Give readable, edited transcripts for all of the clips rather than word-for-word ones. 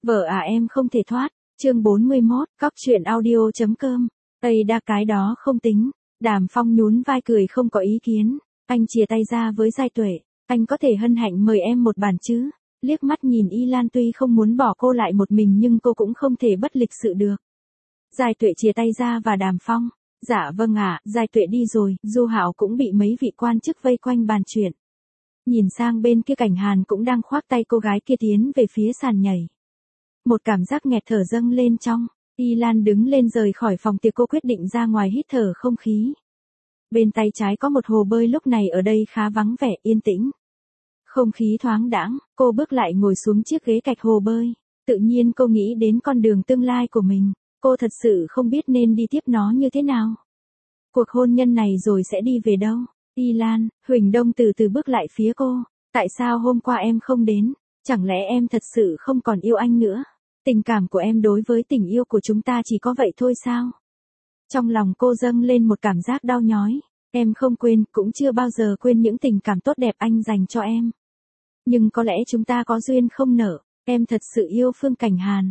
Vợ à em không thể thoát. Chương 41, cóc truyện audio.com. Tây đa cái đó không tính. Đàm Phong nhún vai cười không có ý kiến. Anh chìa tay ra với Giai Tuệ. Anh có thể hân hạnh mời em một bàn chứ? Liếc mắt nhìn Y Lan tuy không muốn bỏ cô lại một mình nhưng cô cũng không thể bất lịch sự được. Giai Tuệ chìa tay ra và Đàm Phong. Dạ vâng ạ, Giai Tuệ đi rồi, Du Hạo cũng bị mấy vị quan chức vây quanh bàn chuyện. Nhìn sang bên kia Cảnh Hàn cũng đang khoác tay cô gái kia tiến về phía sàn nhảy. Một cảm giác nghẹt thở dâng lên trong. Y Lan đứng lên rời khỏi phòng tiệc, cô quyết định ra ngoài hít thở không khí. Bên tay trái có một hồ bơi, lúc này ở đây khá vắng vẻ, yên tĩnh. Không khí thoáng đãng, cô bước lại ngồi xuống chiếc ghế cạnh hồ bơi. Tự nhiên cô nghĩ đến con đường tương lai của mình. Cô thật sự không biết nên đi tiếp nó như thế nào. Cuộc hôn nhân này rồi sẽ đi về đâu? Y Lan, Huỳnh Đông từ từ bước lại phía cô. Tại sao hôm qua em không đến? Chẳng lẽ em thật sự không còn yêu anh nữa? Tình cảm của em đối với tình yêu của chúng ta chỉ có vậy thôi sao? Trong lòng cô dâng lên một cảm giác đau nhói. Em không quên, cũng chưa bao giờ quên những tình cảm tốt đẹp anh dành cho em. Nhưng có lẽ chúng ta có duyên không nở. Em thật sự yêu Phương Cảnh Hàn.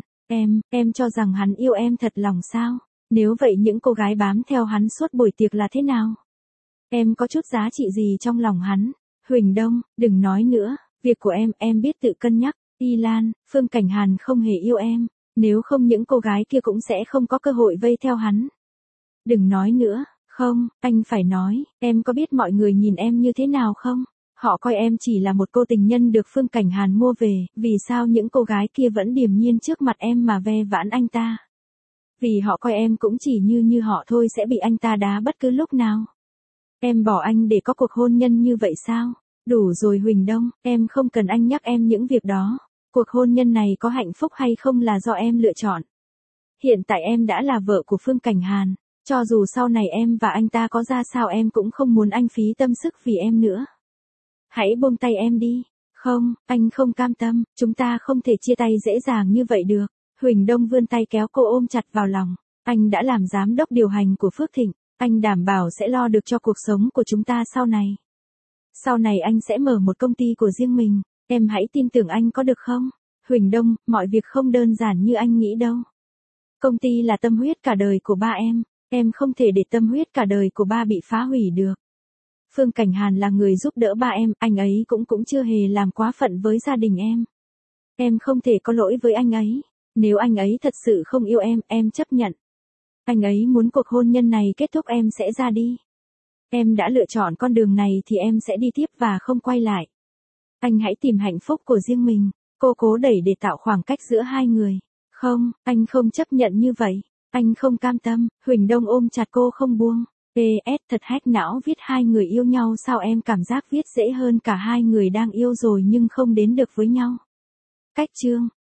Em cho rằng hắn yêu em thật lòng sao? Nếu vậy những cô gái bám theo hắn suốt buổi tiệc là thế nào? Em có chút giá trị gì trong lòng hắn? Huỳnh Đông, đừng nói nữa, việc của em biết tự cân nhắc. Y Lan, Phương Cảnh Hàn không hề yêu em, nếu không những cô gái kia cũng sẽ không có cơ hội vây theo hắn. Đừng nói nữa, không, anh phải nói, em có biết mọi người nhìn em như thế nào không? Họ coi em chỉ là một cô tình nhân được Phương Cảnh Hàn mua về, vì sao những cô gái kia vẫn điềm nhiên trước mặt em mà ve vãn anh ta? Vì họ coi em cũng chỉ như họ thôi, sẽ bị anh ta đá bất cứ lúc nào. Em bỏ anh để có cuộc hôn nhân như vậy sao? Đủ rồi Huỳnh Đông, em không cần anh nhắc em những việc đó. Cuộc hôn nhân này có hạnh phúc hay không là do em lựa chọn. Hiện tại em đã là vợ của Phương Cảnh Hàn. Cho dù sau này em và anh ta có ra sao em cũng không muốn anh phí tâm sức vì em nữa. Hãy buông tay em đi. Không, anh không cam tâm, chúng ta không thể chia tay dễ dàng như vậy được. Huỳnh Đông vươn tay kéo cô ôm chặt vào lòng. Anh đã làm giám đốc điều hành của Phước Thịnh. Anh đảm bảo sẽ lo được cho cuộc sống của chúng ta sau này. Sau này anh sẽ mở một công ty của riêng mình. Em hãy tin tưởng anh có được không? Huỳnh Đông, mọi việc không đơn giản như anh nghĩ đâu. Công ty là tâm huyết cả đời của ba em. Em không thể để tâm huyết cả đời của ba bị phá hủy được. Phương Cảnh Hàn là người giúp đỡ ba em, anh ấy cũng chưa hề làm quá phận với gia đình em. Em không thể có lỗi với anh ấy. Nếu anh ấy thật sự không yêu em chấp nhận. Anh ấy muốn cuộc hôn nhân này kết thúc em sẽ ra đi. Em đã lựa chọn con đường này thì em sẽ đi tiếp và không quay lại. Anh hãy tìm hạnh phúc của riêng mình. Cô cố đẩy để tạo khoảng cách giữa hai người. Không, anh không chấp nhận như vậy. Anh không cam tâm. Huỳnh Đông ôm chặt cô không buông. PS thật hack não viết hai người yêu nhau, sao em cảm giác viết dễ hơn cả hai người đang yêu rồi nhưng không đến được với nhau. Cách chương